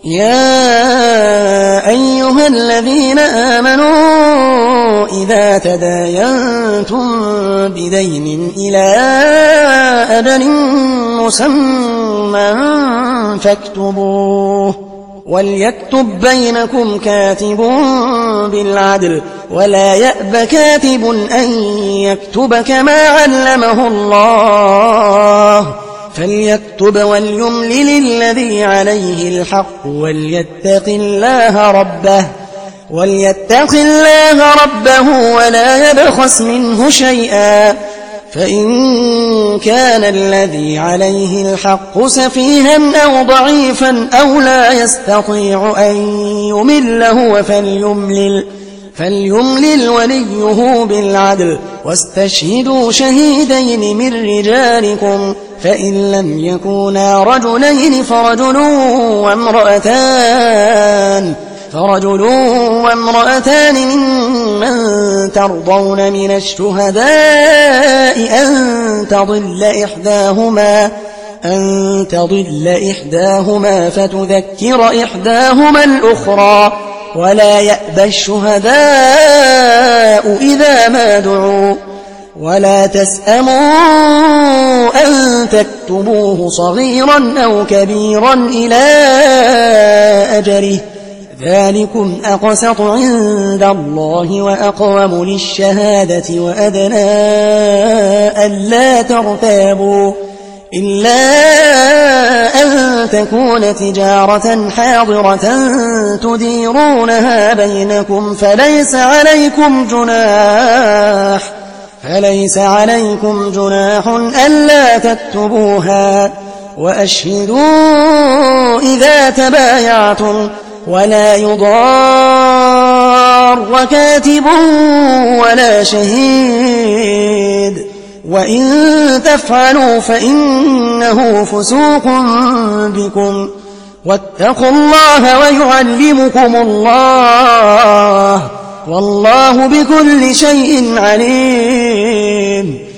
يا أيها الذين آمنوا إذا تداينتم بدين إلى أجل مسمى فاكتبوه وليكتب بينكم كاتب بالعدل ولا يأب كاتب أن يكتب كما علمه الله فليكتب وليملل الذي عليه الحق وليتق الله ربه ولا يبخس منه شيئا فإن كان الذي عليه الحق سفيها أو ضعيفا أو لا يستطيع أن يمله فليملل وليه بالعدل واستشهدوا شهيدين من رجالكم فإن لم يكونا رجلين فرجل وامرأتان ممن ترضون من الشهداء أن تضل إحداهما فتذكر إحداهما الأخرى ولا يأبى الشهداء إذا ما دعوا ولا تسأموا أن تكتبوه صغيرا أو كبيرا إلى أجله ذلكم أقسط عند الله وأقوم للشهادة وأدنى ألا ترتابوا إلا أن تكون تجارة حاضرة تديرونها بينكم فليس عليكم جناح ألا تكتبوها وأشهدوا إذا تبايعتم ولا يضار كاتب ولا شهيد وإن تفعلوا فإنه فسوق بكم واتقوا الله ويعلمكم الله والله بكل شيء عليم